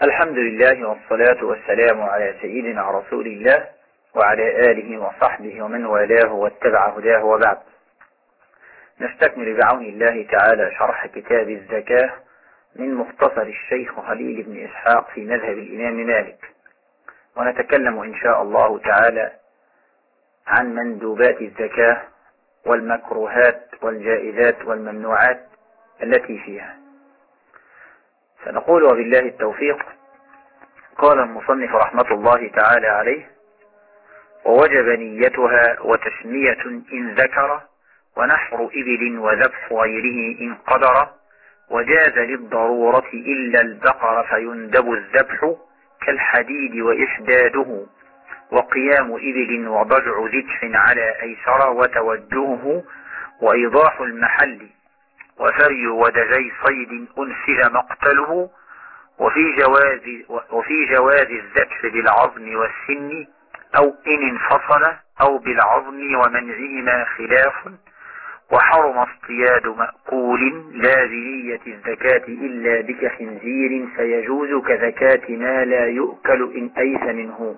الحمد لله والصلاة والسلام على سيدنا رسول الله وعلى آله وصحبه ومن والاه واتبع هداه وبعد. نستكمل بعون الله تعالى شرح كتاب الزكاة من مختصر الشيخ خليل بن إسحاق في مذهب الإمام مالك، ونتكلم إن شاء الله تعالى عن مندوبات الزكاة والمكروهات والجائزات والممنوعات التي فيها. فنقول وبالله التوفيق. قال المصنف رحمة الله تعالى عليه: ووجب نيتها وتسمية إن ذكر، ونحر إبل وذبح غيره إن قدر، وجاز للضرورة إلا البقر فيندب الذبح كالحديد وإحداده، وقيام إبل وضجع ذبح على أيسر، وتوجهه وإيضاح المحل، وفري ودجي صيد أنفذ مقتله، وفي جواز الذبح بالعظم والسن أو إن انفصل، أو بالعظم ومنعهما خلاف، وحرم اصطياد مأكول لا بنية الزكاة إلا بكخنزير فيجوز كزكاة ما لا يؤكل إن أيس منه.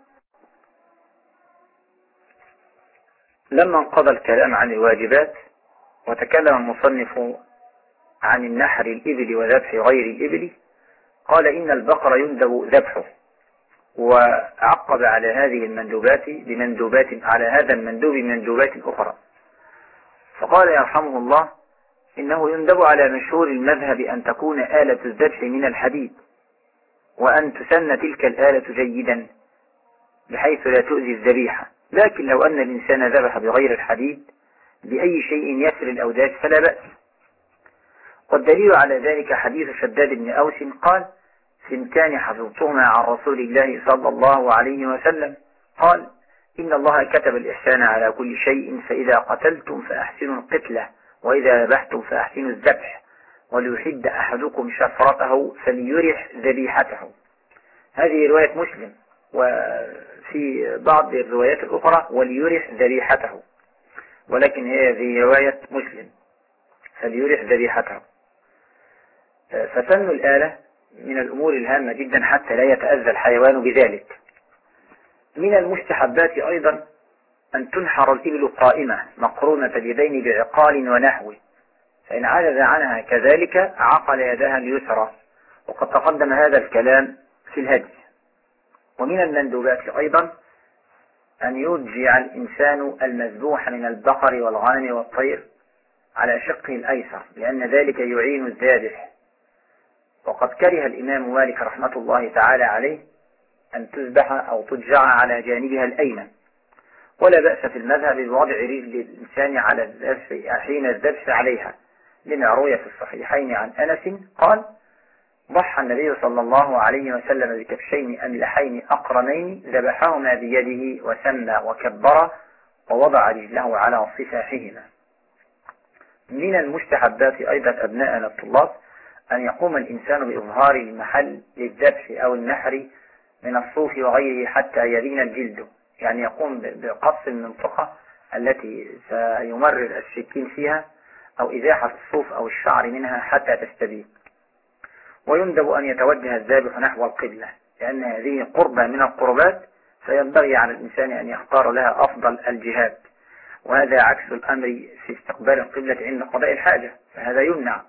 لما انقضى الكلام عن الواجبات وتكلم المصنف عن النحر الإبل وذبح غير الإبل، قال إن البقر يندب ذبحه، وعقب على هذه المندوبات بمندوبات على هذا المندوب مندوبات أخرى، فقال يرحمه الله: إنه يندب على مشهور المذهب أن تكون آلة الذبح من الحديد، وأن تسن تلك الآلة جيدا بحيث لا تؤذي الذبيحة، لكن لو أن الإنسان ذبح بغير الحديد بأي شيء يسر الأوداج فلا بأس. والدليل على ذلك حديث شداد بن أوس قال: سنتان حفظتهما عن رسول الله صلى الله عليه وسلم، قال: إن الله كتب الإحسان على كل شيء، فإذا قتلتم فأحسنوا القتلة، وإذا ذبحتم فأحسنوا الذبح، وليحد أحدكم شفرته فليرح ذبيحته. هذه رواية مسلم، وفي بعض الروايات الأخرى وليرح ذبيحته، ولكن هذه رواية مسلم فليرح ذبيحته. فسن الآلة من الأمور الهامة جدا حتى لا يتأذى الحيوان بذلك. من المستحبات أيضا أن تنحر الإبل قائمة مقرونة اليدين بعقال ونحوه، فإن عجز عنها كذلك عقل يدها اليسرى، وقد تقدم هذا الكلام في الهدي. ومن المندوبات أيضا أن يرجع الإنسان المذبوح من البقر والغنم والطير على شقه الأيسر، لأن ذلك يعين الذابح. وقد كره الإمام مالك رحمة الله تعالى عليه أن تذبح أو تجع على جانبها الأيمن، ولا بأس في المذهب بوضع رجل الإنسان على الذبح حين الذبح عليها، لما روي في الصحيحين عن أنس قال: ضحى النبي صلى الله عليه وسلم بكبشين أملحين أقرنين، ذبحهما بيده وسمى وكبر ووضع رجله على صفاحهما. من المستحبات أيضا أبناءنا الطلاب أن يقوم الإنسان بإظهار المحل للذبح أو النحر من الصوف وغيره حتى يلين الجلد، يعني يقوم بقص المنطقة التي سيمرر السكين فيها، أو إزاحة الصوف أو الشعر منها حتى تستبين. ويندب أن يتوجه الذابح نحو القبلة، لأن هذه قربة من القربات، فينبغي على الإنسان أن يختار لها أفضل الجهات، وهذا عكس الأمر في استقبال القبلة عند قضاء الحاجة، فهذا يمنع.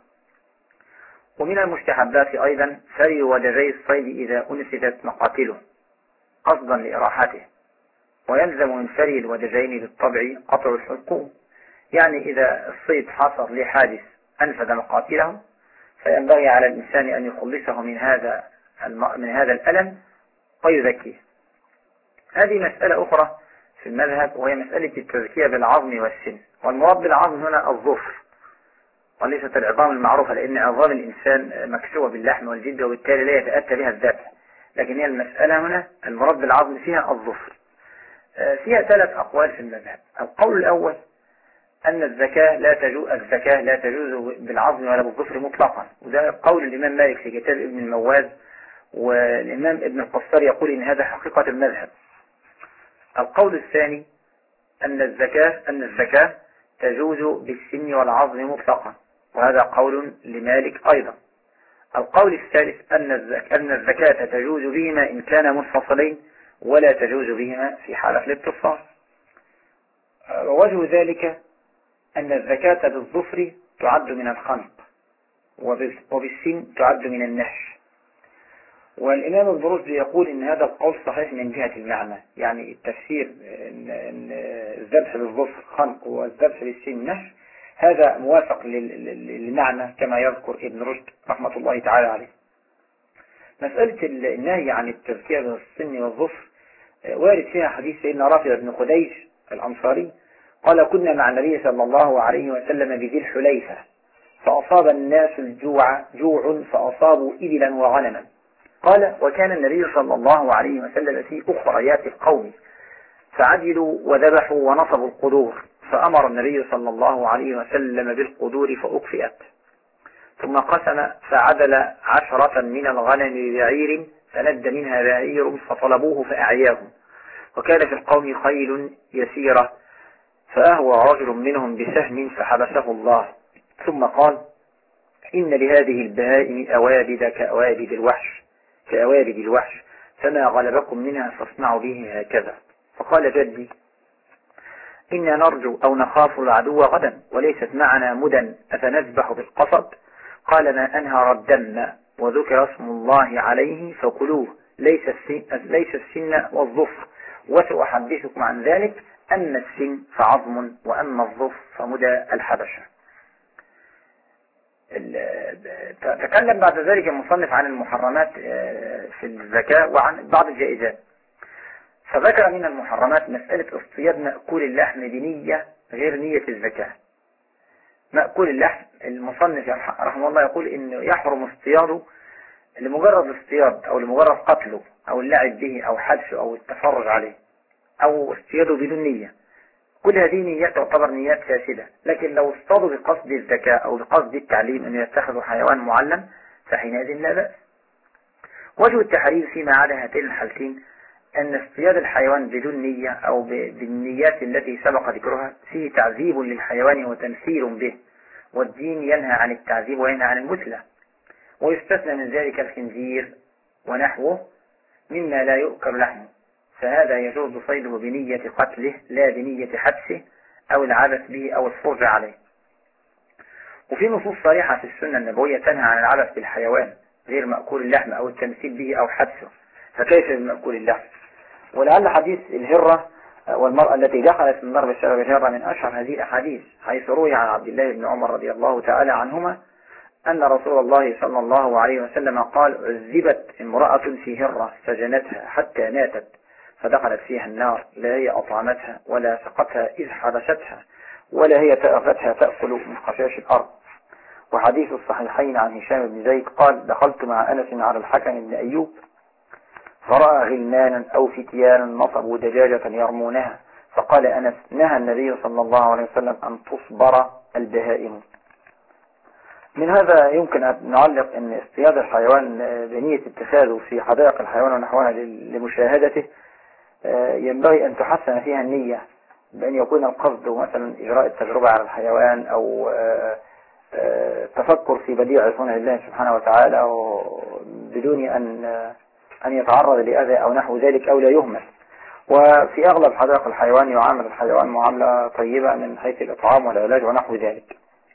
ومن المستحبات أيضا فري ودجي الصيد إذا أنفذت مقاتله قصدا لإراحته، ويلزم من فري الودجين بالطبع قطع الحلقوم، يعني إذا الصيد حصل لحادث أنفذ مقاتله فينبغي على الإنسان أن يخلصه من هذا الألم ويزكيه. هذه مسألة أخرى في المذهب، وهي مسألة التزكية بالعظم والسن، والمراد بالعظم هنا الظفر وليست العظام المعروفة، لأن عظام الإنسان مكسوة باللحم والجلد وبالتالي لا يتأتى بها الذبح، لكن هي المسألة هنا المراد بالعظم فيها الظفر. فيها 3 أقوال في المذهب. القول الأول أن الزكاة لا تجوز بالعظم ولا بالظفر مطلقا، وده قول الإمام مالك في كتاب ابن المواز، والإمام ابن القصار يقول إن هذا حقيقة المذهب. القول الثاني أن الزكاة تجوز بالسن والعظم مطلقا، وهذا قول لمالك أيضا. القول الثالث أن الزكاة تجوز بهما إن كان منفصلين ولا تجوز بهما في حالة الاتصال. ووجه ذلك أن الزكاة بالظفر تعد من الخنق وبالسن تعد من النهش. والإمام البرزي يقول إن هذا القول صحيح من جهة المعنى، يعني التفسير إن الذبح بالظفر خنق والذبح بالسن نهش هذا موافق للمعنى كما يذكر ابن رشد رحمة الله تعالى عليه. مسألة النهي عن التذكير بالسن والظفر وارد فيها حديث سيدنا رافع بن خديج الأنصاري قال: كنا مع النبي صلى الله عليه وسلم بذي الحليفة فأصاب الناس الجوع فأصابوا إبلا وغنما. قال: وكان النبي صلى الله عليه وسلم في أخريات القوم فعدلوا وذبحوا ونصبوا القدور، فأمر النبي صلى الله عليه وسلم بالقدور فأكفئت، ثم قسم فعدل 10 من الغنم بعير فند منها بعير فطلبوه فأعياهم، وكان في القوم خيل يسيرة فأهوى رجل منهم بسهم فحبسه الله، ثم قال: إن لهذه البهائم أوابد كأوابد الوحش فما غلبكم منها فاصنعوا به هكذا. فقال جدي: إنا نرجو أو نخاف العدو غدا وليست معنا مدى أفنذبح بالقصب؟ قال: ما أنهر الدم وذكر اسم الله عليه فكلوه، ليس السن والظفر، وسأحدثكم عن ذلك، أما السن فعظم وأما الظفر فمدى الحبشة. تكلم بعد ذلك المصنف عن المحرمات في الزكاة وعن بعض الجائزات، فذكر من المحرمات مسألة اصطياد مأكول اللحم بنية غير نية الزكاة. مأكول اللحم المصنف رحمه الله يقول إنه يحرم اصطياده لمجرد الاصطياد أو لمجرد قتله أو اللعب به أو حبسه أو التفرج عليه أو اصطياده بدون نية. كل هذه نيات تعتبر نيات فاسدة، لكن لو اصطادوا بقصد الزكاة أو بقصد التعليم أن يتخذوا حيوان معلم فحينئذ لا بأس. وجه التحريم فيما عدا هاتين الحالتين أن اصطياد الحيوان بدون نية أو بالنيات التي سبق ذكرها فيه تعذيب للحيوان وتمثيل به، والدين ينهى عن التعذيب وينهى عن المثلة. ويستثنى من ذلك الخنزير ونحوه مما لا يؤكل لحمه، فهذا يجوز صيده بنية قتله لا بنية حبسه أو العبث به أو الفرج عليه. وفي نصوص صريحة في السنة النبوية تنهى عن العبث بالحيوان غير مأكول اللحم أو التمثيل به أو حبسه، فكيف بمأكول اللحم؟ ولعل حديث الهرة والمرأة التي دخلت النار بسبب الهرة من أشهر هذه الأحاديث، حيث روي عن عبد الله بن عمر رضي الله تعالى عنهما أن رسول الله صلى الله عليه وسلم قال: عذبت امرأة في هرة فجنتها حتى ماتت فدخلت فيها النار، لا هي أطعمتها ولا سقتها إذ حبستها ولا هي تأفتها تأكل من خشاش الأرض. وحديث الصحيحين عن هشام بن زيد قال: دخلت مع أنس على الحكم بن أيوب فرأى غلمانا أو فتيانا نصبوا دجاجة يرمونها، فقال أنس: نهى النبي صلى الله عليه وسلم أن تصبر البهائم. من هذا يمكن أن نعلق أن اصطياد الحيوان بنية اتخاذه في حدائق الحيوان ونحوها لمشاهدته ينبغي أن تحسن فيها النية، بأن يكون القصد مثلا إجراء التجربة على الحيوان أو تفكر في بديع صنع الله سبحانه وتعالى بدون أن يتعرض لأذى أو نحو ذلك أو لا يهمل. وفي أغلب حدائق الحيوان يعامل الحيوان معاملة طيبة من حيث الإطعام والعلاج ونحو ذلك.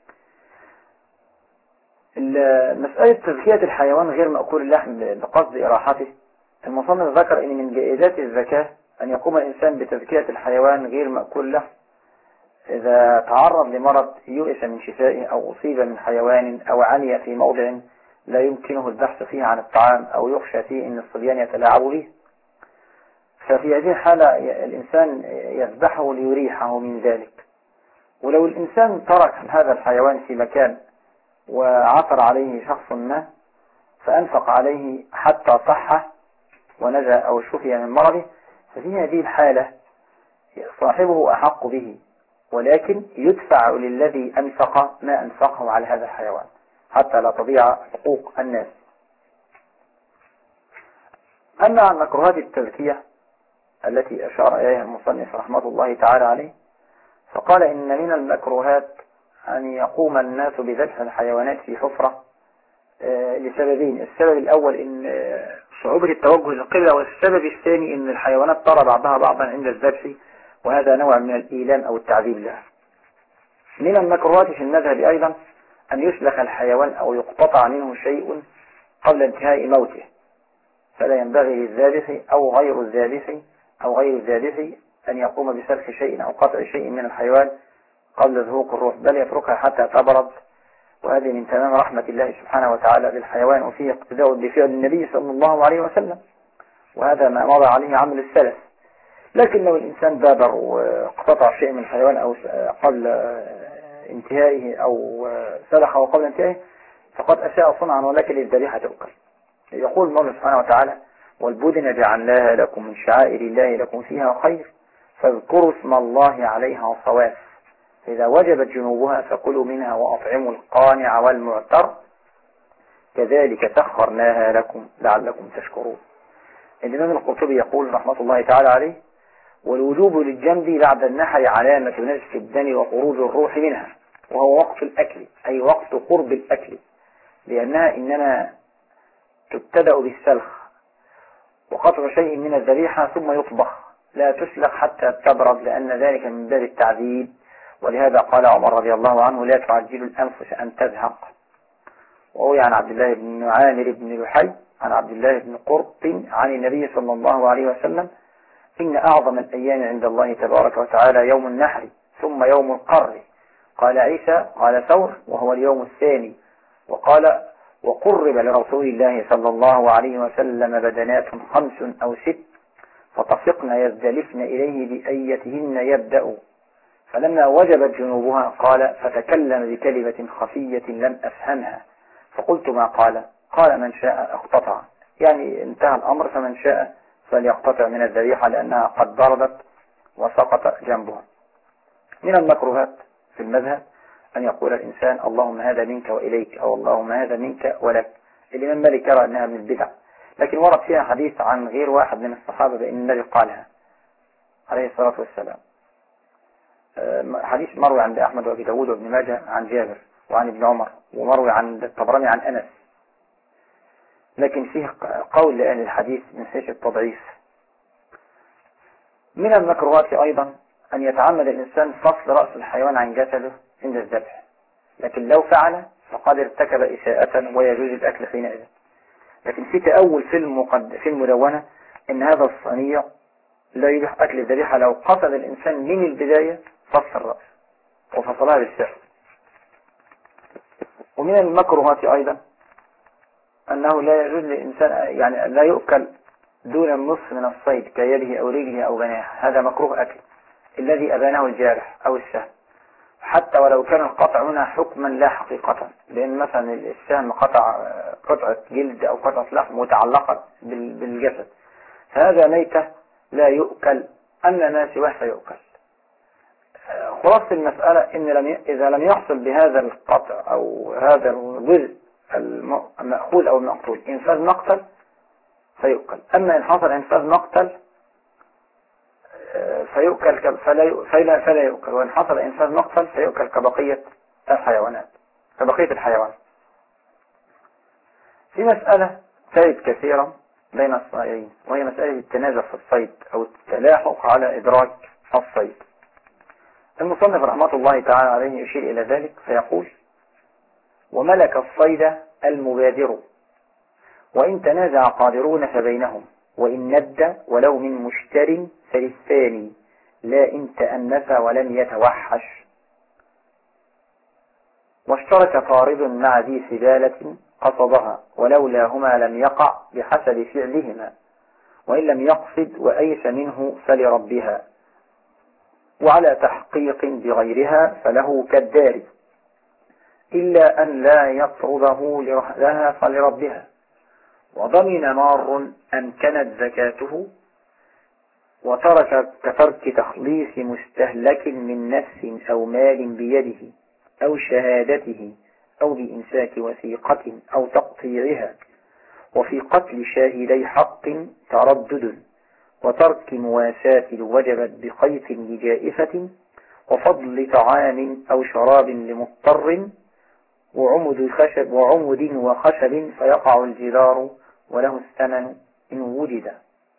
مسألة تزكية الحيوان غير مأكول اللحم بقصد إراحته، المصنف ذكر أن من جائزات الزكاة أن يقوم الإنسان بتزكية الحيوان غير مأكول اللحم إذا تعرض لمرض يؤس من شفائه أو أصيب من حيوان أو عمي في موضع لا يمكنه البحث فيه عن الطعام أو يخشى فيه أن الصبيان يتلاعبوا به، ففي هذه الحالة الإنسان يذبحه ليريحه من ذلك. ولو الإنسان ترك هذا الحيوان في مكان وعثر عليه شخص ما فأنفق عليه حتى صح ونجا أو شفي من مرضه، ففي هذه الحالة صاحبه أحق به، ولكن يدفع للذي أنفق ما أنفقه على هذا الحيوان حتى لا تضيع حقوق الناس. أما عن مكروهات التزكية التي أشار إليها المصنف رحمة الله تعالى عليه، فقال: إن من المكروهات أن يقوم الناس بذبح الحيوانات في حفرة لسببين. السبب الأول إن صعوبة التوجه للقبلة، والسبب الثاني إن الحيوانات ترى بعضها بعضا عند الذبح، وهذا نوع من الإيلام أو التعذيب لها. من المكروهات في المذهب أيضا أن يسلخ الحيوان أو يقتطع منه شيء قبل انتهاء موته، فلا ينبغي للذابح أو غير الذابح أن يقوم بسلخ شيء أو قطع شيء من الحيوان قبل ذهوق الروح، بل يتركها حتى تبرد، وهذه من تمام رحمة الله سبحانه وتعالى بالحيوان، وفيه اقتداء بفعل النبي صلى الله عليه وسلم، وهذا ما مضى عليه عمل السلف. لكن لو الإنسان بادر واقتطع شيء من الحيوان أو قبل انتهائه أو سلخه قبل انتهائه فقد أساء صنعا، ولكن الذبيحة تؤكل. يقول الله سبحانه وتعالى: والبدن جعلناها لكم من شعائر الله لكم فيها خير فاذكروا اسم الله عليها صواف، إذا وجبت جنوبها فكلوا منها وأطعموا القانع والمعتر كذلك سخرناها لكم لعلكم تشكرون. الإمام القرطبي يقول رحمة الله تعالى عليه: والوجوب للجمد بعد النحر علامة نزف الدم وخروج الروح منها، وهو وقت الأكل أي وقت قرب الأكل، لأنها إنما تبتدأ بالسلخ وقطع شيء من الذبيحة ثم يطبخ، لا تسلخ حتى تبرد، لأن ذلك من باب التعذيب. ولهذا قال عمر رضي الله عنه: لا تعجل الأنفس أن تزهق. وروي عن عبد الله بن عامر بن لحي عن عبد الله بن قرط عن النبي صلى الله عليه وسلم: إن أعظم الأيام عند الله تبارك وتعالى يوم النحر ثم يوم القر. قال عيسى: قال ثور: وهو اليوم الثاني. وقال: وقرب لرسول الله صلى الله عليه وسلم بدنات 5 أو 6 فطفقن يزدلفن إليه بأيتهن يبدأ، فلما وجبت جنوبها قال: فتكلم بكلمة خفية لم أفهمها فقلت ما قال؟ قال: من شاء اقتطع، يعني انتهى الأمر، فمن شاء فليقتطع من الذبيحة لأنها قد بردت وسقط جنبها. من المكروهات في المذهب أن يقول الإنسان: اللهم هذا منك وإليك، أو اللهم هذا منك ولك. الإمام مالك يرى أنها من البدع، لكن ورد فيها حديث عن غير واحد من الصحابة بأن النبي قالها عليه الصلاة والسلام. حديث مروي عند أحمد وأبي داود وابن ماجه عن جابر وعن ابن عمر، ومروي عن الطبراني عن أنس، لكن فيه قول لأهل الحديث من حيث التضعيف. من المكروهات أيضا أن يتعمد الإنسان فصل رأس الحيوان عن جسده عند الذبح، لكن لو فعل فقد ارتكب إساءة ويجوز الأكل حينئذ. لكن في تأول في المدونة إن هذا الصنيع لا يبيح أكل الذبيحة لو قصد الإنسان من البداية فصل الرأس وفصلها بالسحر. ومن المكروهات أيضا أنه لا يجوز للإنسان يعني لا يؤكل دون النصف من الصيد كيده أو رجله أو جناحه، هذا مكروه أكل الذي أبانه الجارح أو السهم، حتى ولو كان القطع هنا حكما لا حقيقة، لأن مثلا السهم قطعة جلد أو قطعة لحم متعلقة بالجسد، فهذا ميتة لا يؤكل، أما ما سواه فيؤكل. خلاصة المسألة إن إذا لم يحصل بهذا القطع أو هذا الجزء المأخوذ أو المقتول إنفاذ مقتل فيؤكل، أما إن حصل إنفاذ مقتل فيؤكل فلا يؤكل، وإن حصل إنفاذ مقتل فيؤكل كبقية الحيوان. في مسألة ترد كثيرا بين الصائعين، وهي مسألة التنازع في الصيد أو التلاحق على إدراك الصيد. المصنف رحمة الله تعالى عليه يشير إلى ذلك فيقول: وملك الصيد المبادر، وإن تنازع قادرون فبينهم، وإن ند ولو من مشتر فللثاني، لا إن تأنف ولم يتوحش. واشترك طارد مع ذي سبالة قصدها، ولولاهما لم يقع بحسب فعلهما، وإن لم يقصد وأيس منه فلربها، وعلى تحقيق بغيرها فله كالدار، إلا أن لا يطرده لها فلربها. وضمن مار أمكنت زكاته، وترك كترك تخليص مستهلك من نفس أو مال بيده أو شهادته أو بإمساك وثيقة أو تقطيعها. وفي قتل شاهدي حق تردد، وترك مواساة وجبت بقيت لجائفة، وفضل طعام أو شراب لمضطر، وعمد وخشب فيقع الجدار وله الثمن إن وجد.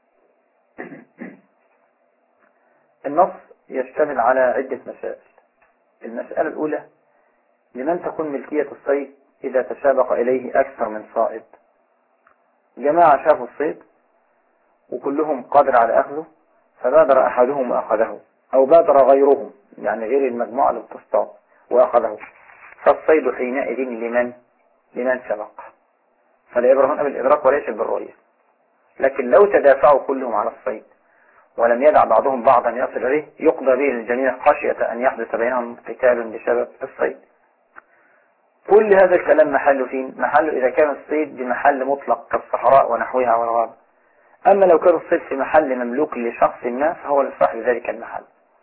النص يشتمل على عدة مسائل. المسألة الأولى: لمن تكون ملكية الصيد إذا تسابق إليه أكثر من صائد؟ جماعة شافوا الصيد وكلهم قادر على أخذه، فبادر أحدهم وأخذه، أو بادر غيرهم يعني غير المجموعة اللي بتصطاد وأخذه، فالصيد حينئذ لمن سبق. فالعبرة هنا بالإدراك وليس بالرؤية. لكن لو تدافعوا كلهم على الصيد ولم يدع بعضهم بعضا يصل إليه يقضى به الجميع خشية أن يحدث بينهم قتال بسبب الصيد. كل هذا الكلام محله فين؟ محله إذا كان الصيد بمحل مطلق كالصحراء ونحوها والغابة. أما لو كان الصيد في محل مملوك لشخص ما فهو لصاحب ذلك المحل.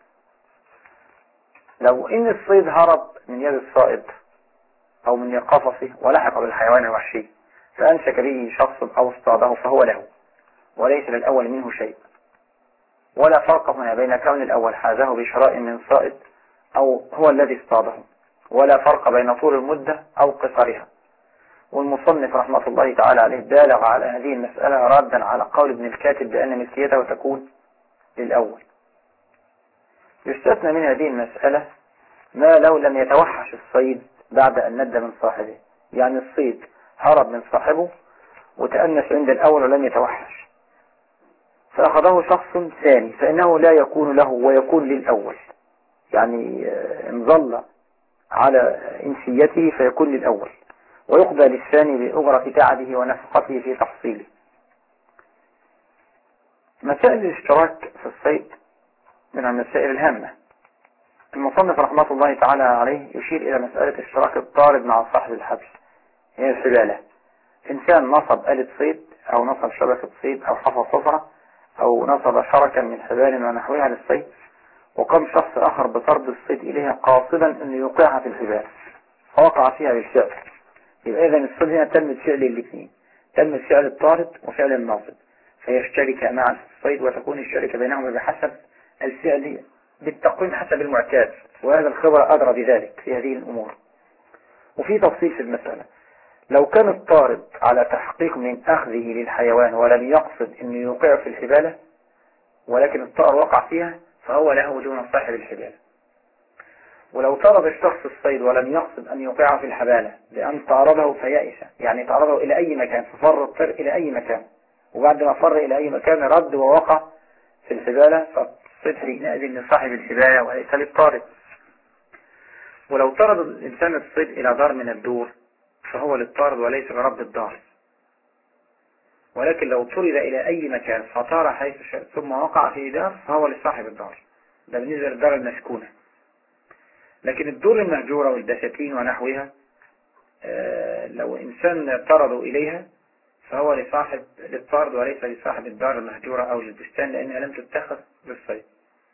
لو إن الصيد هرب من يد الصائد أو من قفصه ولحق بالحيوان الوحشي فأمسك به شخص أو اصطاده فهو له وليس للأول منه شيء. ولا فرق هنا بين كون الأول حازه بشراء من صائد أو هو الذي اصطاده، ولا فرق بين طول المدة أو قصرها. والمصنف رحمة الله تعالى عليه بالغ على هذه المسألة ردا على قول ابن الكاتب بأن ملكيته تكون للأول. يستثنى من هذه المسألة ما لو لم يتوحش الصيد بعد أن ند من صاحبه، يعني الصيد هرب من صاحبه وتأنس عند الأول ولم يتوحش فأخذه شخص ثاني فإنه لا يكون له ويكون للأول، يعني انظل على إنسيته فيكون للأول ويقضى للثاني بأجرة تعبه ونفقته في تحصيله. مسائل الاشتراك في الصيد من المسائل الهامة. المصنف رحمة الله تعالى عليه يشير إلى مسألة اشتراك الطارد مع صاحب الحبل، هي الحبالة. إنسان نصب آلة صيد أو نصب شبكة صيد أو حفر صفرة أو نصب شركا من حبال ونحوها للصيد، وقام شخص آخر بطرد الصيد إليها قاصدا أن يوقعها في الحبال فوقع فيها بالفعل. يبقى إذن الصيد هنا تم فعل الاثنين، تم فعل الطارد وفعل الناصب، فيشترك معا في الصيد وتكون الشركة بينهما بحسب الفعل بالتقويم حسب المعتاد، وهذا الخبر أدرى بذلك في هذه الأمور. وفي تفصيل في المسألة: لو كان الطارد على تحقيق من أخذه للحيوان ولم يقصد أن يوقع في الحبالة ولكن الطائر وقع فيها فهو له دون صاحب الحبالة. ولو طرد الشخص الصيد ولم يقصد أن يوقع في الحبالة لأن طارده فيائس، يعني طارده إلى أي مكان ففر الطير إلى أي مكان، وبعد ما فر إلى أي مكان رد ووقع في الحبالة فالصيد حينئذ لصاحب الحبالة وليس للطارد. ولو طرد الإنسان الصيد إلى دار من الدور فهو للطارد وليس لرب الدار. ولكن لو طرد إلى أي مكان فطار حيث شاء ثم وقع في دار فهو لصاحب الدار. ده بالنسبة للدار المسكونة. لكن الدور المهجورة والدساتين ونحوها لو إنسان طردوا إليها فهو للطارد وليس لصاحب الدار المهجورة أو للبستان لأنها لم تتخذ للصيد.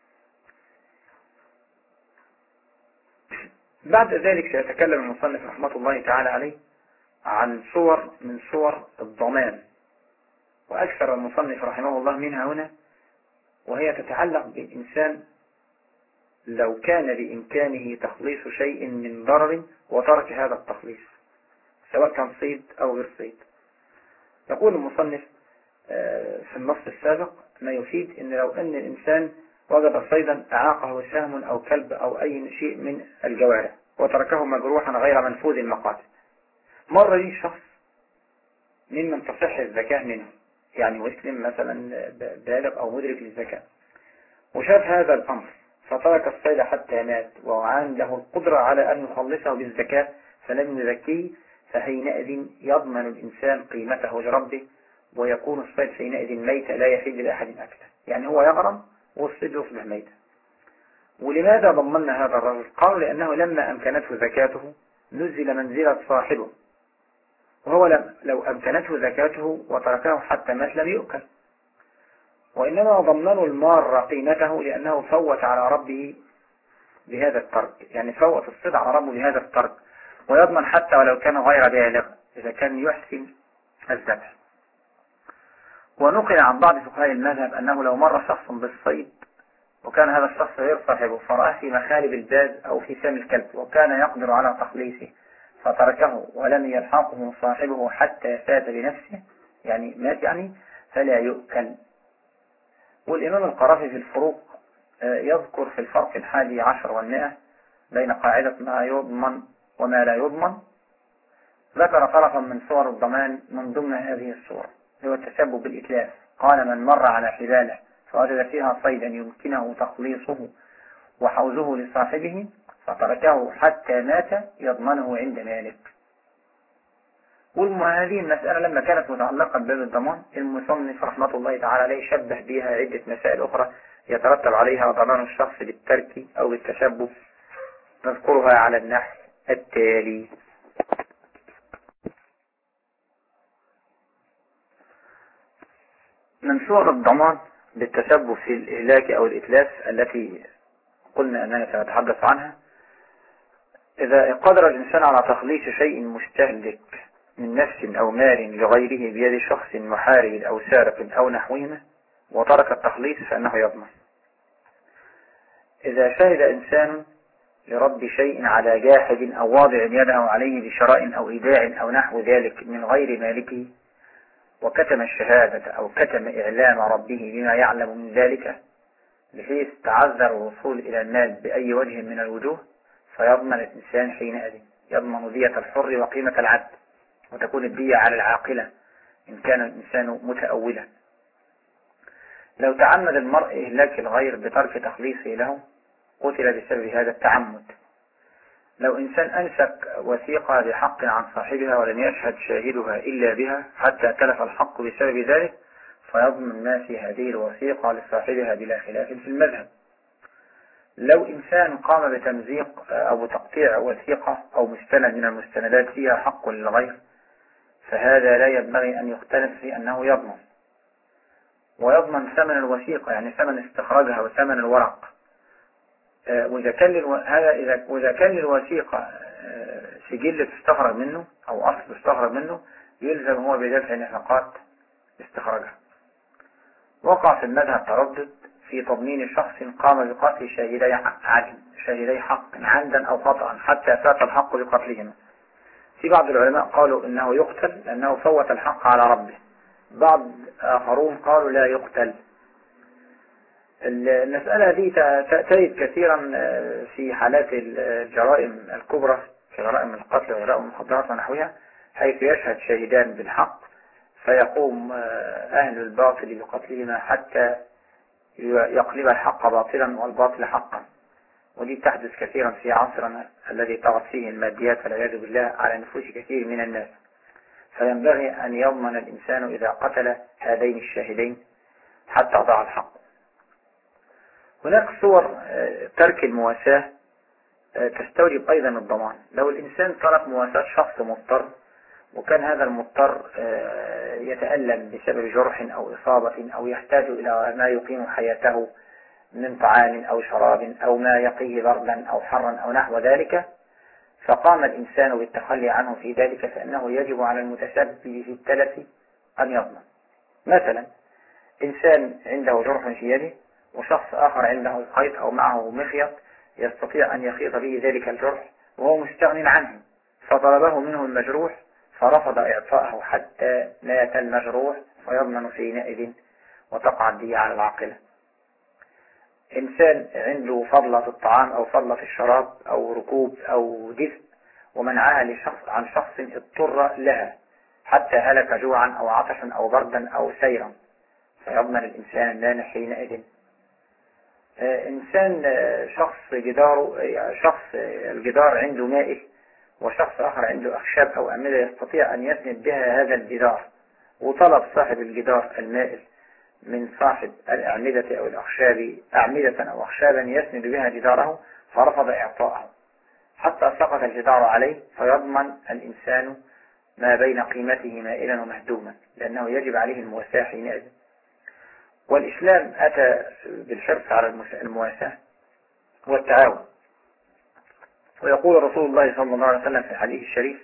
بعد ذلك سيتكلم المصنف رحمة الله تعالى عليه عن صور من صور الضمان، وأكثر المصنف رحمه الله منها هنا، وهي تتعلق بالإنسان لو كان بإمكانه تخليص شيء من ضرر وترك هذا التخليص سواء كان صيد أو غير صيد. يقول المصنف في النص السابق ما يفيد أن لو أن الإنسان وجد صيدا أعاقه سهم أو كلب أو أي شيء من الجوارح وتركه مجروحا غير منفوذ المقاتل، مر لي شخص ممن تصح الزكاة منه، يعني مسلم مثلا بالغ أو مدرك للزكاة، وشاف هذا الأمر فترك الصيد حتى مات وعان له القدرة على أن يخلصه بالزكاة فلم يزكيه، فحينئذ يضمن الإنسان قيمته لربه ويكون الصيد حينئذ ميتا لا يحل لأحد أكله، يعني هو يغرم والصيد يصبح ميتا. ولماذا ضمننا هذا الرجل؟ قالوا لأنه لما أمكنته زكاته نزل منزلة صاحبه، وهو لو أمكنته زكاته وتركه حتى مات لم يؤكل. وإنما ضمنوا المار قيمته لأنه فوت على ربه بهذا الترك، يعني فوت الصيد على ربه بهذا الترك، ويضمن حتى ولو كان غير بالغ إذا كان يحسن الذبح. ونقل عن بعض فقهاء المذهب أنه لو مر شخص بالصيد وكان هذا الشخص غير صاحبه فرأى في مخالب الباز أو في سام الكلب وكان يقدر على تخليصه فتركه ولم يلحقه صاحبه حتى فات بنفسه، يعني مات يعني، فلا يؤكل. والإمام القرافي في الفروق يذكر في الفرق 11 والمئة بين قاعدة ما يضمن وما لا يضمن، ذكر طرفا من صور الضمان من ضمن هذه الصور هو التسبب بالإتلاف. قال: من مر على حباله فوجد فيها صيدا يمكنه تخليصه وحوزه لصاحبه فتركه حتى مات يضمنه عند مالك. وهذه المسألة لما كانت متعلقة بباب الضمان، المصنف رحمة الله تعالى عليه شبه بها عدة مسائل أخرى يترتب عليها ضمان الشخص بالترك أو بالتسبب، نذكرها على النحو التالي. من صور الضمان بالتسبب في الإهلاك أو الإتلاف التي قلنا أننا سنتحدث عنها: إذا قدر الإنسان على تخليص شيء مستهلك من نفس أو مال لغيره بيد شخص محارب أو سارق أو نحوهما وترك التخليص فإنه يضمن. إذا شهد إنسان لرد شيء على جاحد أو واضع يده عليه بشراء أو إيداع أو نحو ذلك من غير مالكه وكتم الشهادة أو كتم إعلام ربه بما يعلم من ذلك بحيث تعذر الوصول إلى المال بأي وجه من الوجوه، فيضمن الإنسان حينئذ، يضمن دية الحر وقيمة العبد، وتكون الدية على العاقلة إن كان الإنسان متأولا. لو تعمد المرء إهلاك الغير بترك تخليصه له قتل بسبب هذا التعمد. لو إنسان أمسك وثيقة بحق عن صاحبها ولم يشهد شاهدها إلا بها حتى تلف الحق بسبب ذلك فيضمن ما في هذه الوثيقة لصاحبها بلا خلاف في المذهب. لو إنسان قام بتمزيق أو تقطيع وثيقة أو مستند من المستندات فيها حق للغير فهذا لا ينبغي أن يختلف في أنه يضمن، ويضمن ثمن الوثيقة يعني ثمن استخراجها وثمن الورق. وإذا كان للوثيقة سجل تستخرج منه أو أصل تستخرج منه يلزم هو بدفع نفقات استخراجها. وقع في المذهب تردد في تضمين شخص قام بقتل شاهدي حق عمدا أو خطأ حتى فات الحق بقتلهما. في بعض العلماء قالوا إنه يقتل لأنه فوت الحق على ربه، بعض آخرون قالوا لا يقتل. المسألة دي تأتي كثيرا في حالات الجرائم الكبرى كجرائم القتل وجرائم المخدرات ونحوها، حيث يشهد شاهدان بالحق فيقوم أهل الباطل بقتلهما حتى يقلب الحق باطلا والباطل حقا. ودي تحدث كثيرا في عصرنا الذي طغت فيه الماديات والعياذ بالله على نفوس كثير من الناس. فينبغي أن يضمن الإنسان إذا قتل هذين الشاهدين حتى ضاع الحق. هناك صور ترك المواساة تستوجب أيضا الضمان. لو الإنسان ترك مواساة شخص مضطر وكان هذا المضطر يتألم بسبب جرح أو إصابة أو يحتاج إلى ما يقيم حياته من طعام أو شراب أو ما يقيه بردا أو حرا أو نحو ذلك، فقام الإنسان بالتخلي عنه في ذلك، فإنه يجب على المتسبب في التلف أن يضمن. مثلا إنسان عنده جرح في يده وشخص آخر عنده خيط أو معه مخيط يستطيع أن يخيط به ذلك الجرح وهو مستغن عنه، فطلبه منه المجروح فرفض إعطاءه حتى مات المجروح فيضمن حينئذ وتقع الدية على العاقلة. إنسان عنده فضلة في الطعام أو فضلة في الشراب أو ركوب أو دفء ومنعها عن شخص اضطر لها حتى هلك جوعا أو عطشا أو بردا أو سيرا فيضمن الإنسان المانع حينئذ. إنسان شخص الجدار عنده مائل وشخص آخر عنده أخشاب أو أعمدة يستطيع أن يسند بها هذا الجدار، وطلب صاحب الجدار المائل من صاحب الأعمدة أو الأخشاب أعمدة أو أخشابا يسند بها جداره فرفض إعطاءه حتى سقط الجدار عليه، فيضمن الإنسان ما بين قيمته مائلا ومهدوما لأنه يجب عليه المواساة حينئذ. والإسلام أتى بالحرص على المواساة والتعاون. ويقول رسول الله صلى الله عليه وسلم في الحديث الشريف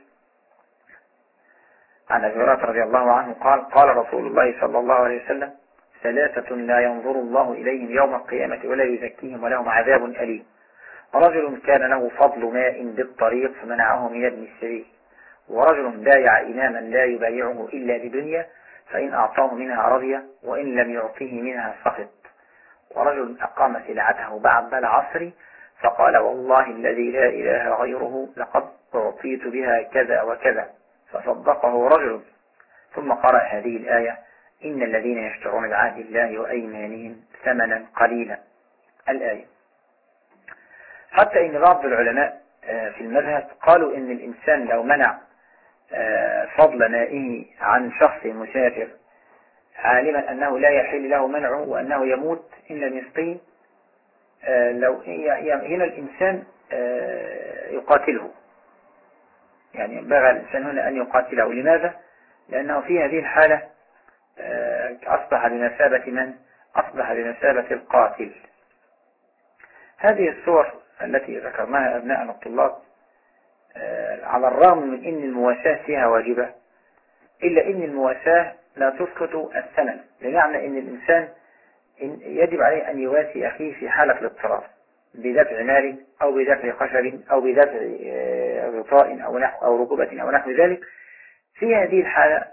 عن أبي هريرة رضي الله عنه قال رسول الله صلى الله عليه وسلم: ثلاثة لا ينظر الله إليهم يوم القيامة ولا يزكيهم ولهم عذاب أليم: رجل كان له فضل ماء بالطريق فمنعه من ابن السبيل، ورجل بايع إماما لا يبايعه إلا بدنيا فإن أعطاه منها رضي وإن لم يعطيه منها سخط، ورجل أقام سلعته بعد العصر فقال والله الذي لا إله غيره لقد أعطيت بها كذا وكذا فصدقه رجل، ثم قرأ هذه الآية إن الذين يشترون بعهد الله وأيمانهم ثمنا قليلا الآية. حتى إن بعض العلماء في المذهب قالوا إن الإنسان لو منع فضل مائه عن شخص مسافر عالما أنه لا يحل له منعه وأنه يموت إن لم يسقيه، لو هنا الإنسان يقاتله، يعني ينبغي الإنسان هنا أن يقاتله. لماذا؟ لأنه في هذه الحالة أصبح بمثابة من؟ أصبح بمثابة القاتل. هذه الصور التي ذكرناها أبناءنا الطلاب على الرغم من أن المواساة فيها واجبة إلا أن المواساة لا تسقط الثمن، بمعنى أن الإنسان يجب عليه أن يواسي أخيه في حالة الاضطرار بدفع مال أو بدفع خشب أو بدفع غطاء أو نحو أو ركوبة أو نحو ذلك. في هذه الحالة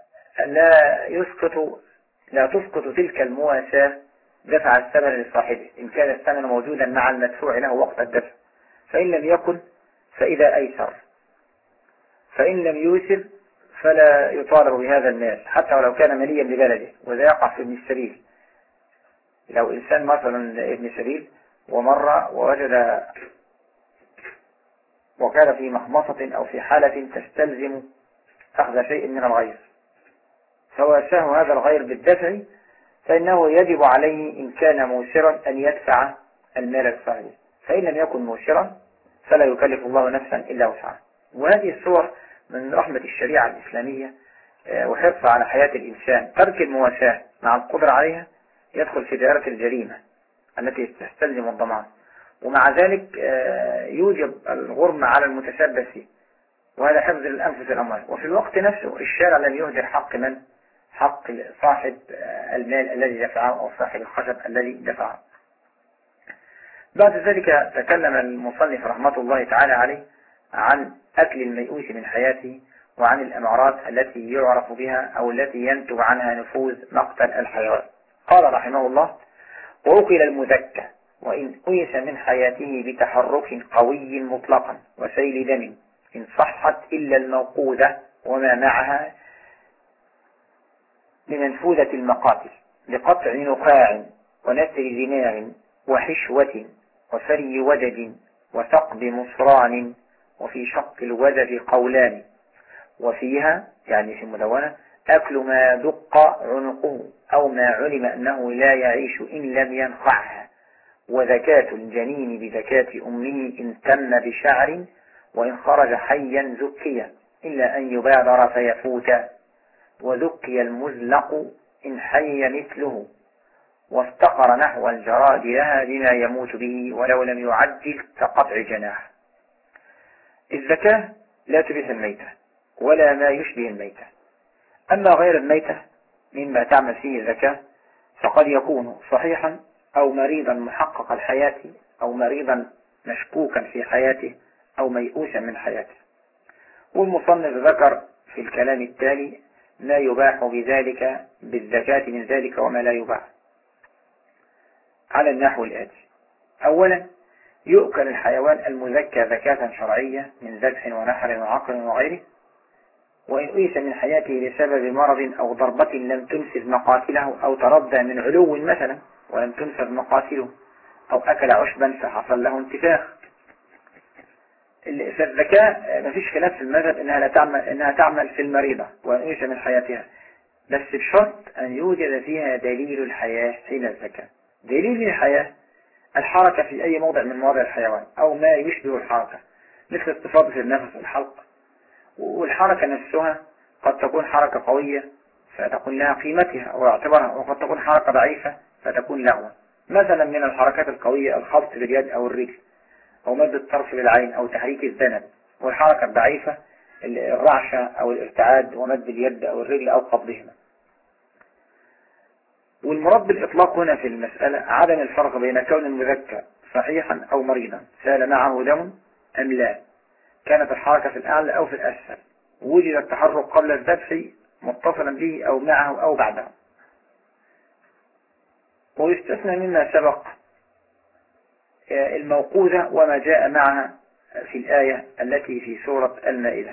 لا تسقط تلك المواساة دفع الثمن لصاحبه إن كان الثمن موجودا مع المدفوع له وقت الدفع، فإن لم يكن فإذا أيسر، فإن لم يوسر فلا يطالب بهذا المال حتى ولو كان مليا لبلده. وذا يقع في ابن السبيل، لو إنسان مثلا ابن سبيل ومر ووجد وكان في مخمصة أو في حالة تستلزم أخذ شيء من الغير فواساه هذا الغير بالدفع، فإنه يجب عليه إن كان موسرا أن يدفع المال الصحيح، فإن لم يكن موسرا فلا يكلف الله نفسا إلا وسعها. وهذه الصور من رحمة الشريعة الإسلامية وحرصها على حياة الإنسان. ترك المواساة مع القدرة عليها يدخل في دائرة الجريمة التي تستلزم الضمان، ومع ذلك يوجب الغرم على المتشبث فيه، وهذا حفظ للأنفس الأموال. وفي الوقت نفسه الشارع لم يهدر حق من؟ حق صاحب المال الذي دفعه أو صاحب الخشب الذي دفعه. بعد ذلك تكلم المصنف رحمة الله تعالى عليه عن أكل الميؤوس من حياته وعن الأمارات التي يعرف بها أو التي ينتج عنها نفوذ مقتل الحيوان. قال رحمه الله وأكل المذكى وإن أيس من حياته بتحرك قوي مطلقا وسيل دم إن صحت إلا الموقوذة وما معها لمنفوذة المقاتل لقطع نخاع ونسر زناع وحشوة وفري ودد وثقب مصران وفي شق الودد قولان وفيها يعني في المدونة أكل ما دق عنقه أو ما علم أنه لا يعيش إن لم ينقعها وذكاة الجنين بذكاة أمه إن تم بشعر وإن خرج حيا زكيا إلا أن يبادر فيفوت وذكي المزلق إن حي مثله وافتقر نحو الجراد لها بما يموت به ولو لم يعجل كقطع جناح. الزكاة لا تبيح الميتة ولا ما يشبه الميتة، أما غير الميتة مما تعمل فيه الزكاة فقد يكون صحيحا أو مريضا محقق الحياة أو مريضا مشكوكا في حياته أو ميؤوسا من حياته. والمصنف ذكر في الكلام التالي ما يباح بذلك بالزكاة من ذلك وما لا يباح على النحو الآتي. أولا يؤكل الحيوان المزكى زكاة شرعية من ذبح ونحر وعقل وغيره وإن أيس من حياته بسبب مرض أو ضربة لم تنفذ مقاتله أو تردى من علو مثلا ولم تنفذ مقاتله أو أكل عشبا فحصل له انتفاخ. فالزكاة ما فيش خلاف في المذهب إنها تعمل في المريضة وإن أيس من حياتها، بس بشرط أن يوجد فيها دليل الحياة حين الزكاة. دليل الحياة الحركة في أي موضع من مواضع الحيوان أو ما يشبه الحركة مثل استفاضة النفس والحلق، والحركة نفسها قد تكون حركة قوية فتكون لها قيمتها واعتبارها، وقد تكون حركة ضعيفة فتكون لغوا. مثلا من الحركات القوية الخبط باليد أو الرجل أو مد الطرف بالعين أو تحريك الذنب، والحركة الضعيفة الرعشة أو الارتعاد ومد اليد أو الرجل أو قبضهما. والمراد بالإطلاق هنا في المسألة عدم الفرق بين كون المذكى صحيحا أو مريضا، سال معه دم أم لا، كانت الحركة في الأعلى أو في الأسفل، وجد التحرك قبل الذبح متصلا به أو معه أو بعده. ويستثنى مما سبق الموقوذة وما جاء معها في الآية التي في سورة المائدة.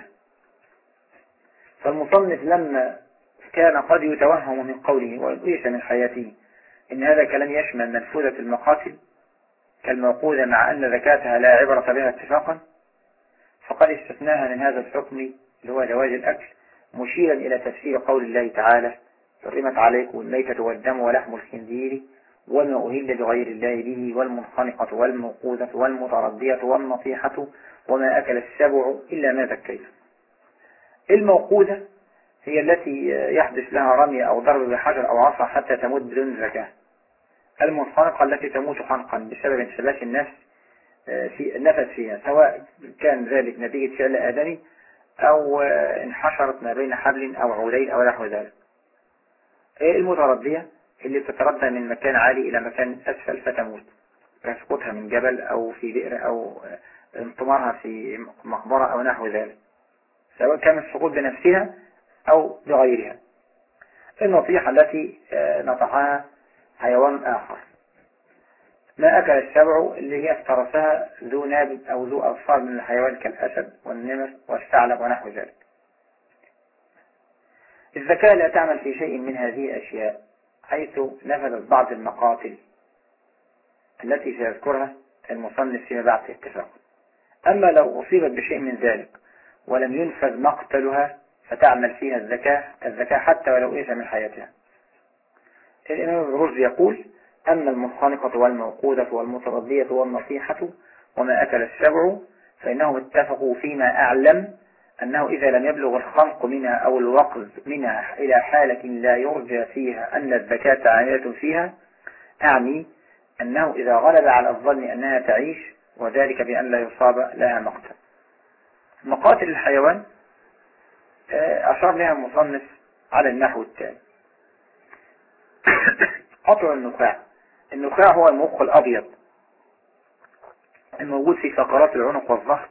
فالمصنف لما كان قد يتوهم من قوله وليس من حياته إن هذا كلام يشمل منفوذة المقاتل كالموقوذة مع أن زكاتها لا عبرة بها اتفاقا، فقد استثناها من هذا الحكم اللي هو جواز الأكل، مشيرا إلى تفسير قول الله تعالى: حرمت عليكم الميتة والدم ولحم الخنزير وما أهل لغير الله به والمنخنقة والموقوذة والمتردية والنطيحة وما أكل السبع إلا ما ذكيتم. الموقوذة هي التي يحدث لها رمي أو ضرب بحجر أو عصا حتى تموت بدون زكاة. المنخنقة التي تموت حنقا بسبب انسلاخ النفس في النفس فيها، سواء كان ذلك نتيجة فعل آدمي أو انحشرت ما بين حبل أو عودين أو نحو ذلك. المتردية اللي تتردى من مكان عالي إلى مكان أسفل فتموت، يسقطها من جبل أو في بئر أو انطمارها في مقبرة أو نحو ذلك، سواء كان السقوط بنفسها أو بغيرها. النطيحة التي نطحها حيوان آخر. ما أكل السبع اللي هي افترسها ذو ناب أو ذو أظفار من الحيوان كالأسد والنمر والثعلب ونحو ذلك. الزكاة لا تعمل في شيء من هذه الأشياء، حيث نفذت بعض المقاتل التي سيذكرها المصنف فيما بعد اتفاق. أما لو أصيبت بشيء من ذلك ولم ينفذ مقتلها فتعمل فيها الزكاة حتى ولو إيش من حياتها. الإمام ابن رشد يقول: أما المنخنقة والموقوذة والمتردية والنصيحة وما أكل السبع فإنهم اتفقوا فيما أعلم أنه إذا لم يبلغ الخنق منها أو الوقز منها إلى حالة لا يرجى فيها أن الزكاة عاملة فيها، أعني أنه إذا غلب على الظن أنها تعيش، وذلك بأن لا يصاب لها مقتل. مقاتل الحيوان أشار لها المصنف على النحو التالي: قطع النخاع. النخاع هو المخ الأبيض الموجود في فقرات العنق والظهر.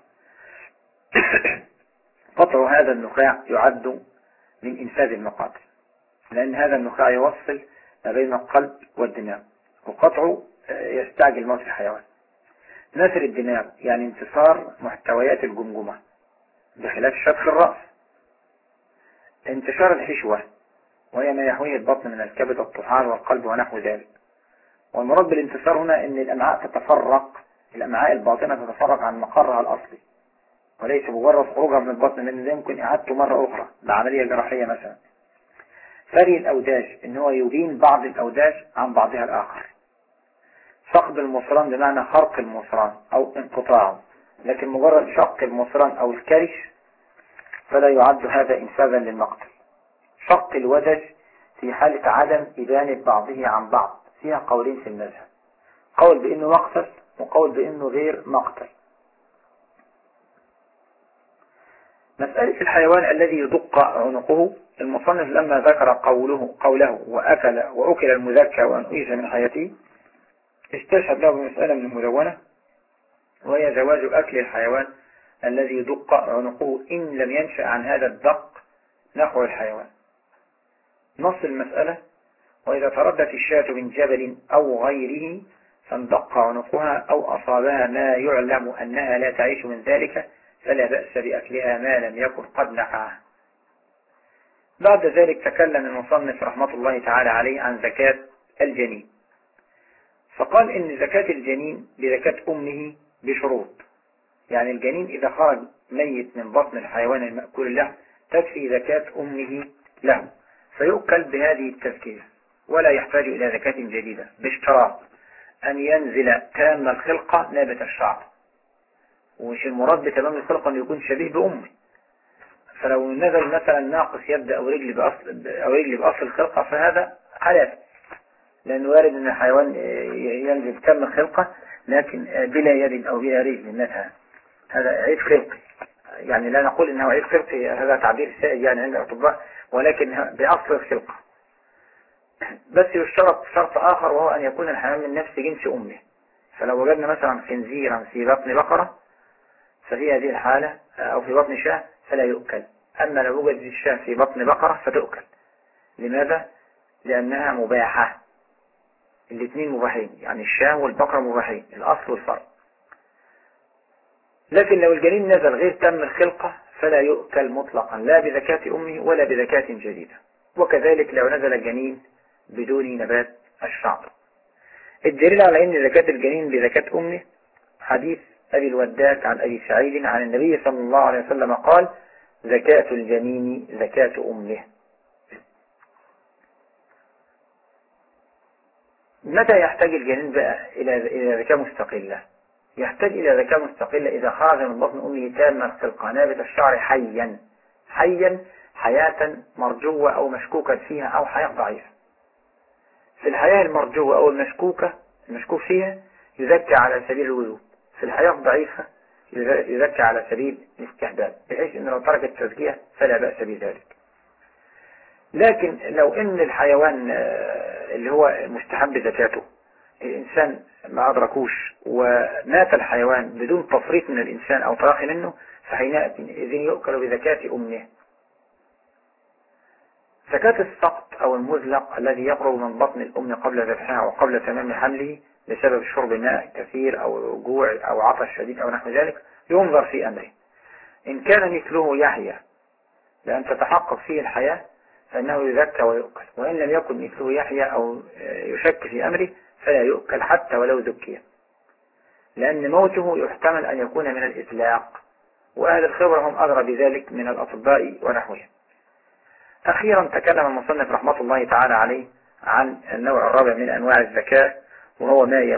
قطع هذا النخاع يعد من إنفاذ المقاتل، لأن هذا النخاع يوصل ما بين القلب والدماغ، وقطعه يستعجل موت الحيوان. نثر الدماغ يعني انتصار محتويات الجمجمة بخلاف شق الرأس. انتشار الحشوة وهي ما يحويه البطن من الكبد والطحال والقلب ونحو ذلك. والمراد بالانتصار هنا ان الامعاء تتفرق، الامعاء الباطنة تتفرق عن مقرها الاصلي، وليس مجرد خروجها من البطن، لان يمكن اعادته مرة اخرى بعملية جراحية مثلا. فري الاوداج ان هو يبين بعض الاوداج عن بعضها الاخر. فقد المصران بمعنى خرق المصران او انقطاعه، لكن مجرد شق المصران او الكرش فلا يعد هذا انفاذا للمقتل. شق الودج في حالة عدم إبانة بعضه عن بعض، فيها قولين في المذهب، قول بأنه مقتل وقول بأنه غير مقتل. مسألة الحيوان الذي يدق عنقه، المصنف لما ذكر قوله وأكل المذكى وأنقذ من حياته استشهد له بمسألة من المدونة، وهي جواز أكل الحيوان الذي يدق عنقه إن لم ينشأ عن هذا الدق نحو الحيوان. نص المسألة: وإذا تردت الشاة من جبل أو غيره فاندق عنقها أو أصابها ما يعلم أنها لا تعيش من ذلك فلا بأس بأكلها ما لم يكن قد نقعها. بعد ذلك تكلم المصنف رحمة الله تعالى عليه عن زكاة الجنين، فقال إن زكاة الجنين بزكاة أمه بشروط. يعني الجنين إذا خرج ميت من بطن الحيوان المأكول له تكفي زكاة أمه له، فيؤكل بهذه التزكية ولا يحتاج إلى زكاة جديدة، باشتراط أن ينزل تام الخلقة نابت الشعر. ومش المراد بتمام الخلقة أن يكون شبيه بأمه، فلو نزل مثلا ناقص يد أو رجل بأصل الخلقة فهذا حلال، لأنه وارد أن الحيوان ينزل تام الخلقة لكن بلا يد أو بلا رجل مثلا، هذا عيب خلقي. يعني لا نقول إنه عيب خلقي، هذا تعبير سائد يعني عند الأطباء، ولكن بأصل الخلقة. بس يشترط شرط آخر، وهو أن يكون الحيوان من نفس جنس أمه، فلو وجدنا مثلا خنزيرا في بطن بقرة ففي هذه الحالة أو في بطن شاة فلا يؤكل. أما لو وجد الشاة في بطن بقرة فتؤكل. لماذا؟ لأنها مباحة. الاثنين مباحين، يعني الشاة والبقرة مباحين، الأصل والفرع. لكن لو الجنين نزل غير تم الخلقة فلا يؤكل مطلقا، لا بذكاة أمه ولا بذكاة جديدة. وكذلك لو نزل الجنين بدون نبات الشعر. الدليل على أن زكاة الجنين بزكاة أمه حديث أبي الوداك عن أبي سعيد عن النبي صلى الله عليه وسلم قال: زكاة الجنين زكاة أمه. متى يحتاج الجنين بقى إلى زكاة مستقلة؟ يحتاج إلى زكاة مستقلة إذا خرج من بطن أمه تام الخلقة نابت الشعر حيا حياة مرجوة أو مشكوكا فيها أو حياة ضعيفة. في الحياة المرجوة أو المشكوك فيها يزكى على سبيل الوجوب. في الحياة الضعيفة يزكى على سبيل الاستحباب، بحيث أنه لو ترك التزكية فلا بأس بذلك. لكن لو ان الحيوان اللي هو مستحب زكاته الإنسان ما أدركوش ومات الحيوان بدون تفريط من الإنسان أو تراخي منه، فحينئذ يؤكل بزكاة أمه. زكاة السقط أو المزلق الذي يخرج من بطن الأم قبل ذبحها وقبل تمام حمله بسبب شرب ماء كثير أو جوع أو عطش شديد أو نحو ذلك، ينظر في أمره. إن كان مثله يحيى لأن تتحقق فيه الحياة فإنه يزكى ويؤكل، وإن لم يكن مثله يحيى أو يشك في أمره فلا يؤكل حتى ولو زكي، لأن موته يحتمل أن يكون من الإطلاق، وأهل الخبرة هم أدرى بذلك من الأطباء ونحوهم. أخيرا تكلم المصنف رحمة الله تعالى عليه عن النوع الرابع من أنواع الزكاة، وهو ما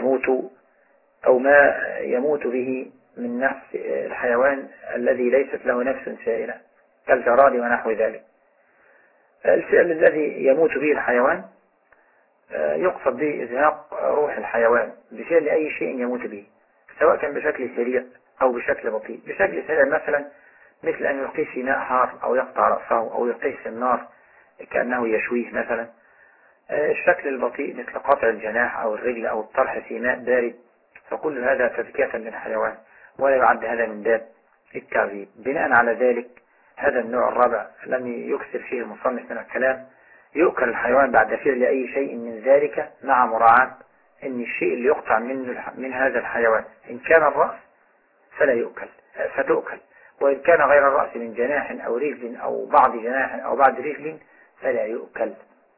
يموت به من نفس الحيوان الذي ليست له نفس سائلة كالجراد ونحو ذلك. الفعل الذي يموت به الحيوان يقصد به إزهاق روح الحيوان بفعل أي شيء يموت به، سواء كان بشكل سريع أو بشكل بطيء. بشكل سريع مثلا مثل أن يلقيه في ماء حار أو يقطع رأسه أو يلقيه في النار كأنه يشويه مثلا. الشكل البطيء مثل قطع الجناح أو الرجل أو الطرح في ماء بارد، فكل هذا تزكية للحيوان ولا يعد هذا من باب التعذيب. بناء على ذلك هذا النوع الرابع لم يكثر فيه المصنف من الكلام. يؤكل الحيوان بعد فعل أي شيء من ذلك مع مراعاة أن الشيء اللي يقطع من هذا الحيوان إن كان الرأس فلا يؤكل فتؤكل، وإن كان غير الرأس من جناح أو رجل أو بعض جناح أو بعض رجل فلا يؤكل.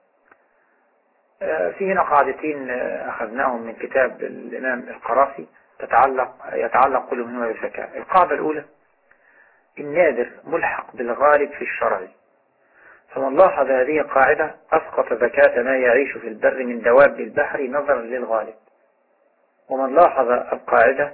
في هنا قاعدتين أخذناهم من كتاب الإمام القرافي يتعلق كل منهما بالزكاة. القاعدة الأولى: النادر ملحق بالغالب في الشرع، فمن لاحظ هذه القاعدة أسقط زكاة ما يعيش في البر من دواب البحر نظرا للغالب. ومن لاحظ القاعدة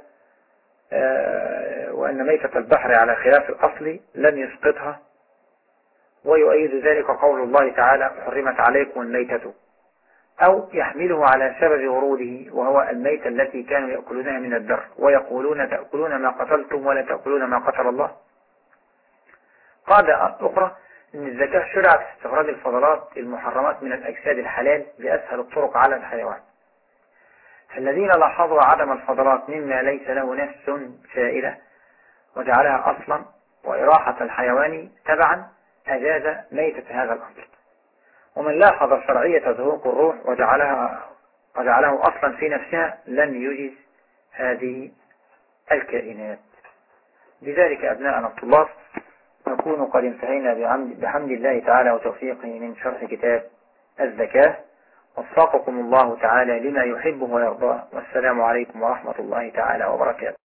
وأن ميتة البحر على خلاف الأصل لم يسقطها، ويؤيد ذلك قول الله تعالى: حرمت عليكم الميتة، أو يحمله على سبب وروده وهو الميتة التي كانوا يأكلونها من البر ويقولون تأكلون ما قتلتم ولا تأكلون ما قتل الله. قاعدة أخرى: أن الزكاة شرعت في استخراج الفضلات المحرمات من الأجساد الحلال بأسهل الطرق على الحيوان. فالذين لاحظوا عدم الفضلات مما ليس له نفس سائلة وجعلها أصلا وإراحة الحيوان تبعا أجاز ميتة هذا الأمر. ومن لاحظ شرعية ذهوق الروح وجعله أصلا في نفسها لم يجز هذه الكائنات. بذلك أبناءنا الطلاب نكون قد انتهينا بحمد الله تعالى وتوفيقه من شرح كتاب الزكاة. وفقكم الله تعالى لما يحبه ويرضاه، والسلام عليكم ورحمة الله تعالى وبركاته.